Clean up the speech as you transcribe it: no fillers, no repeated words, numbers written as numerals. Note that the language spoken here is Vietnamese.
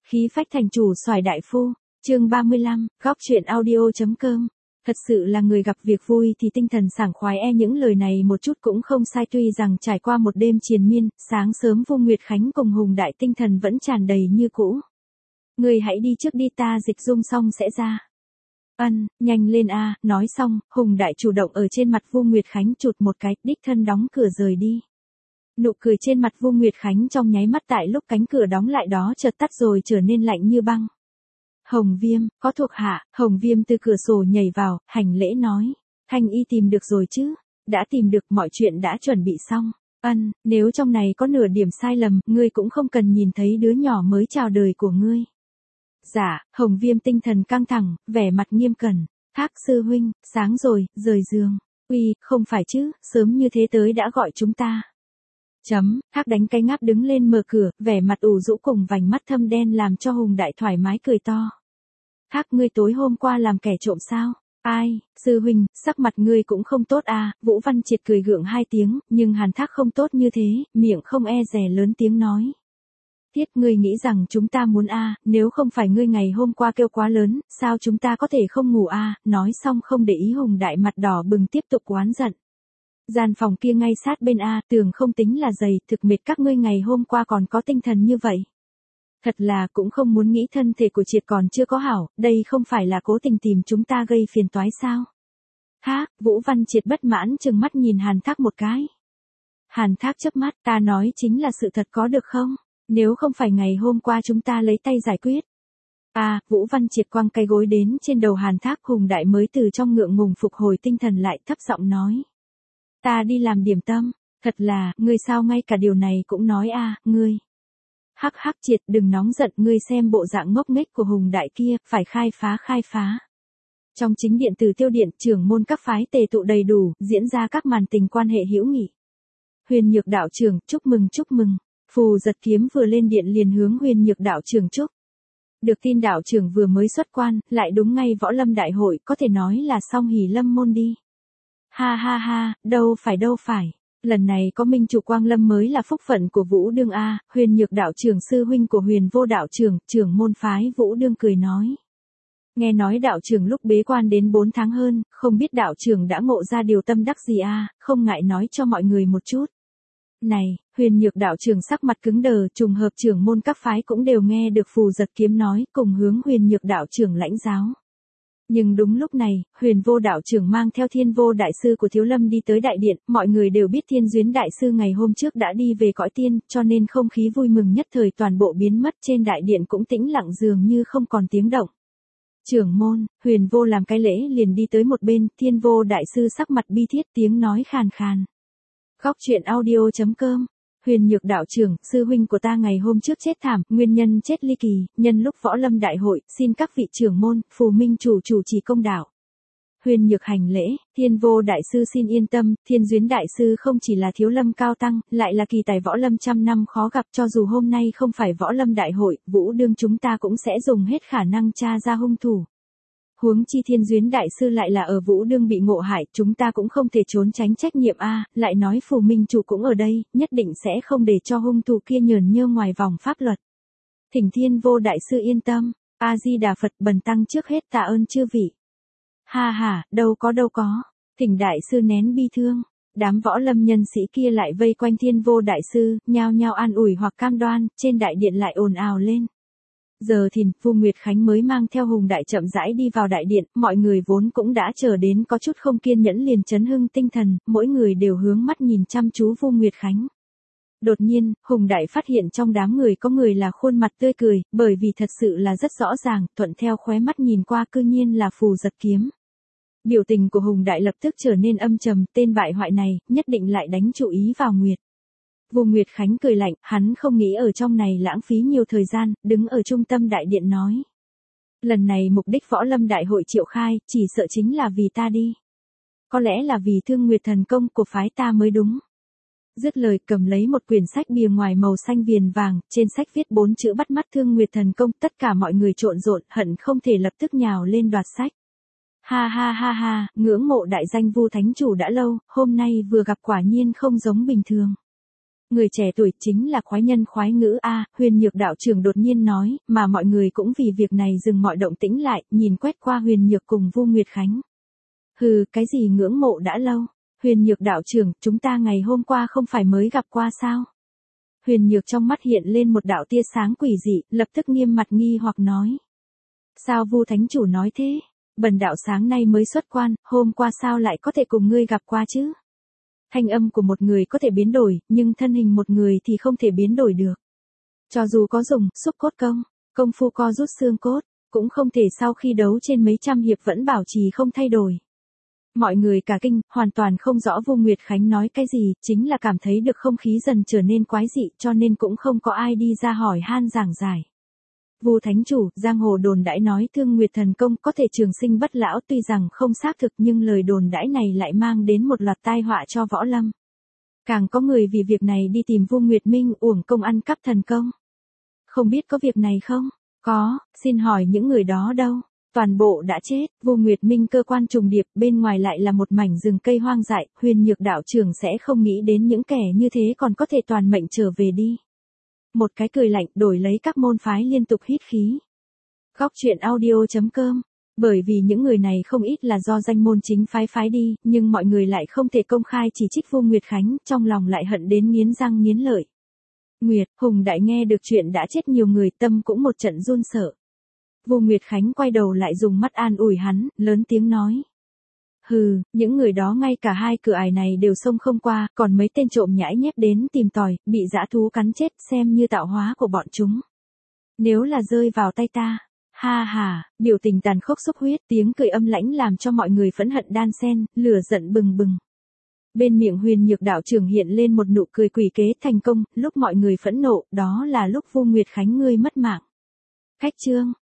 Khí phách thành chủ xoài đại phu, chương 35, góc chuyện audio.com. Thật sự là người gặp việc vui thì tinh thần sảng khoái những lời này một chút cũng không sai, tuy rằng trải qua một đêm triền miên, sáng sớm Vu Nguyệt Khánh cùng Hùng Đại tinh thần vẫn tràn đầy như cũ. Người hãy đi trước đi, ta dịch dung xong sẽ ra. Nhanh lên a, nói xong, Hùng Đại chủ động ở trên mặt Vu Nguyệt Khánh chụt một cái, đích thân đóng cửa rời đi. Nụ cười trên mặt Vu Nguyệt Khánh trong nháy mắt tại lúc cánh cửa đóng lại đó chợt tắt rồi trở nên lạnh như băng. Hồng Viêm, có thuộc hạ. Hồng Viêm từ cửa sổ nhảy vào, hành lễ nói. Thanh y tìm được rồi chứ? Đã tìm được, mọi chuyện đã chuẩn bị xong. Nếu trong này có nửa điểm sai lầm, ngươi cũng không cần nhìn thấy đứa nhỏ mới chào đời của ngươi. Dạ. Hồng Viêm tinh thần căng thẳng, vẻ mặt nghiêm cẩn. Thác sư huynh, sáng rồi, rời giường. Uy, không phải chứ, sớm như thế tới đã gọi chúng ta. Thác đánh cái ngáp đứng lên mở cửa, vẻ mặt ủ rũ cùng vành mắt thâm đen làm cho Hùng Đại thoải mái cười to. Thác, ngươi tối hôm qua làm kẻ trộm sao? Ai, sư huynh, sắc mặt ngươi cũng không tốt à? Vũ Văn Triệt cười gượng hai tiếng, nhưng Hàn Thác không tốt như thế, miệng không e dè lớn tiếng nói. Tiết, ngươi nghĩ rằng chúng ta muốn nếu không phải ngươi ngày hôm qua kêu quá lớn, sao chúng ta có thể không ngủ nói xong không để ý Hùng Đại mặt đỏ bừng tiếp tục oán giận. Gian phòng kia ngay sát bên tường không tính là dày, thực mệt các ngươi ngày hôm qua còn có tinh thần như vậy. Thật là cũng không muốn nghĩ thân thể của Triệt còn chưa có hảo, đây không phải là cố tình tìm chúng ta gây phiền toái sao? Thác, Vũ Văn Triệt bất mãn trừng mắt nhìn Hàn Thác một cái. Hàn Thác chớp mắt, ta nói chính là sự thật có được không? Nếu không phải ngày hôm qua chúng ta lấy tay giải quyết. Vũ Văn Triệt quăng cái gối đến trên đầu Hàn Thác. Hùng Đại mới từ trong ngượng ngùng phục hồi tinh thần lại, thấp giọng nói. Ta đi làm điểm tâm, thật là, ngươi sao ngay cả điều này cũng nói ngươi. Hắc Triệt, đừng nóng giận, ngươi xem bộ dạng ngốc nghếch của Hùng Đại kia, phải khai phá. Trong chính điện Từ Tiêu Điện, trưởng môn các phái tề tụ đầy đủ, diễn ra các màn tình quan hệ hữu nghị. Huyền Nhược đạo trưởng, chúc mừng. Phù Giật Kiếm vừa lên điện liền hướng Huyền Nhược đạo trưởng chúc. Được tin đạo trưởng vừa mới xuất quan, lại đúng ngay võ lâm đại hội, có thể nói là song hỷ lâm môn đi. Ha, đâu phải. Lần này có Minh Chủ Quang Lâm mới là phúc phận của Vũ Đương Huyền Nhược đạo trưởng sư huynh của Huyền Vô đạo trưởng, trưởng môn phái Vũ Đương cười nói. Nghe nói đạo trưởng lúc bế quan đến 4 tháng hơn, không biết đạo trưởng đã ngộ ra điều tâm đắc gì không ngại nói cho mọi người một chút. Này, Huyền Nhược đạo trưởng sắc mặt cứng đờ, trùng hợp trưởng môn các phái cũng đều nghe được Phù Giật Kiếm nói, cùng hướng Huyền Nhược đạo trưởng lãnh giáo. Nhưng đúng lúc này, Huyền Vô đạo trưởng mang theo Thiên Vô đại sư của Thiếu Lâm đi tới đại điện, mọi người đều biết Thiên Duyến đại sư ngày hôm trước đã đi về cõi tiên, cho nên không khí vui mừng nhất thời toàn bộ biến mất, trên đại điện cũng tĩnh lặng dường như không còn tiếng động. Trưởng môn, Huyền Vô làm cái lễ liền đi tới một bên, Thiên Vô đại sư sắc mặt bi thiết, tiếng nói khàn khàn. Góc chuyện audio.com. Huyền Nhược đạo trưởng, sư huynh của ta ngày hôm trước chết thảm, nguyên nhân chết ly kỳ, nhân lúc võ lâm đại hội, xin các vị trưởng môn, Phù Minh chủ trì công đạo. Huyền Nhược hành lễ, Thiên Vô đại sư xin yên tâm, Thiên Duyến đại sư không chỉ là Thiếu Lâm cao tăng, lại là kỳ tài võ lâm trăm năm khó gặp, cho dù hôm nay không phải võ lâm đại hội, Vũ Đương chúng ta cũng sẽ dùng hết khả năng tra ra hung thủ. Huống chi Thiên Duyến đại sư lại là ở Vũ Đương bị ngộ hại, chúng ta cũng không thể trốn tránh trách nhiệm lại nói Phù Minh chủ cũng ở đây, nhất định sẽ không để cho hung thủ kia nhờn nhơ ngoài vòng pháp luật. Thỉnh Thiên Vô đại sư yên tâm, A Di Đà Phật, bần tăng trước hết tạ ơn chư vị. Ha, đâu có, thỉnh đại sư nén bi thương. Đám võ lâm nhân sĩ kia lại vây quanh Thiên Vô đại sư, nhao nhao an ủi hoặc cam đoan, trên đại điện lại ồn ào lên. Giờ thìn, Vu Nguyệt Khánh mới mang theo Hùng Đại chậm rãi đi vào đại điện, mọi người vốn cũng đã chờ đến có chút không kiên nhẫn liền chấn hưng tinh thần, mỗi người đều hướng mắt nhìn chăm chú Vu Nguyệt Khánh. Đột nhiên, Hùng Đại phát hiện trong đám người có người là khuôn mặt tươi cười, bởi vì thật sự là rất rõ ràng, thuận theo khóe mắt nhìn qua cư nhiên là Phù Giật Kiếm. Biểu tình của Hùng Đại lập tức trở nên âm trầm, tên bại hoại này, nhất định lại đánh chú ý vào Nguyệt. Vu Nguyệt Khánh cười lạnh, hắn không nghĩ ở trong này lãng phí nhiều thời gian, đứng ở trung tâm đại điện nói. Lần này mục đích võ lâm đại hội triệu khai, chỉ sợ chính là vì ta đi. Có lẽ là vì Thương Nguyệt thần công của phái ta mới đúng. Dứt lời cầm lấy một quyển sách bìa ngoài màu xanh viền vàng, trên sách viết 4 chữ bắt mắt Thương Nguyệt thần công, tất cả mọi người trộn rộn, hận không thể lập tức nhào lên đoạt sách. Ha, ngưỡng mộ đại danh Vu thánh chủ đã lâu, hôm nay vừa gặp quả nhiên không giống bình thường. Người trẻ tuổi chính là khoái nhân khoái ngữ a, Huyền Nhược đạo trưởng đột nhiên nói, mà mọi người cũng vì việc này dừng mọi động tĩnh lại, nhìn quét qua Huyền Nhược cùng Vu Nguyệt Khánh. Hừ, cái gì ngưỡng mộ đã lâu? Huyền Nhược đạo trưởng, chúng ta ngày hôm qua không phải mới gặp qua sao? Huyền Nhược trong mắt hiện lên một đạo tia sáng quỷ dị, lập tức nghiêm mặt nghi hoặc nói. Sao Vu thánh chủ nói thế? Bần đạo sáng nay mới xuất quan, hôm qua sao lại có thể cùng ngươi gặp qua chứ? Thanh âm của một người có thể biến đổi, nhưng thân hình một người thì không thể biến đổi được. Cho dù có dùng xúc cốt công phu co rút xương cốt, cũng không thể sau khi đấu trên mấy trăm hiệp vẫn bảo trì không thay đổi. Mọi người cả kinh, hoàn toàn không rõ Vu Nguyệt Khánh nói cái gì, chính là cảm thấy được không khí dần trở nên quái dị, cho nên cũng không có ai đi ra hỏi han giảng giải. Vu thánh chủ, giang hồ đồn đãi nói Thương Nguyệt thần công có thể trường sinh bất lão, tuy rằng không xác thực nhưng lời đồn đãi này lại mang đến một loạt tai họa cho võ lâm. Càng có người vì việc này đi tìm Vu Nguyệt Minh uổng công ăn cắp thần công. Không biết có việc này không? Có, xin hỏi những người đó đâu? Toàn bộ đã chết, Vu Nguyệt Minh cơ quan trùng điệp, bên ngoài lại là một mảnh rừng cây hoang dại, Huyền Nhược đạo trưởng sẽ không nghĩ đến những kẻ như thế còn có thể toàn mệnh trở về đi. Một cái cười lạnh đổi lấy các môn phái liên tục hít khí. Góc truyện audio.com. Bởi vì những người này không ít là do danh môn chính phái đi, nhưng mọi người lại không thể công khai chỉ trích Vu Nguyệt Khánh, trong lòng lại hận đến nghiến răng nghiến lợi. Nguyệt, Hùng Đại nghe được chuyện đã chết nhiều người, tâm cũng một trận run sợ. Vu Nguyệt Khánh quay đầu lại dùng mắt an ủi hắn, lớn tiếng nói. Hừ, những người đó ngay cả hai cửa ải này đều xông không qua, còn mấy tên trộm nhãi nhép đến tìm tòi, bị dã thú cắn chết, xem như tạo hóa của bọn chúng. Nếu là rơi vào tay ta, ha ha, biểu tình tàn khốc xúc huyết, tiếng cười âm lãnh làm cho mọi người phẫn hận đan xen, lửa giận bừng bừng. Bên miệng Huyền Nhược đạo trưởng hiện lên một nụ cười quỷ kế thành công, lúc mọi người phẫn nộ, đó là lúc Vu Nguyệt Khánh ngươi mất mạng. Khách trương,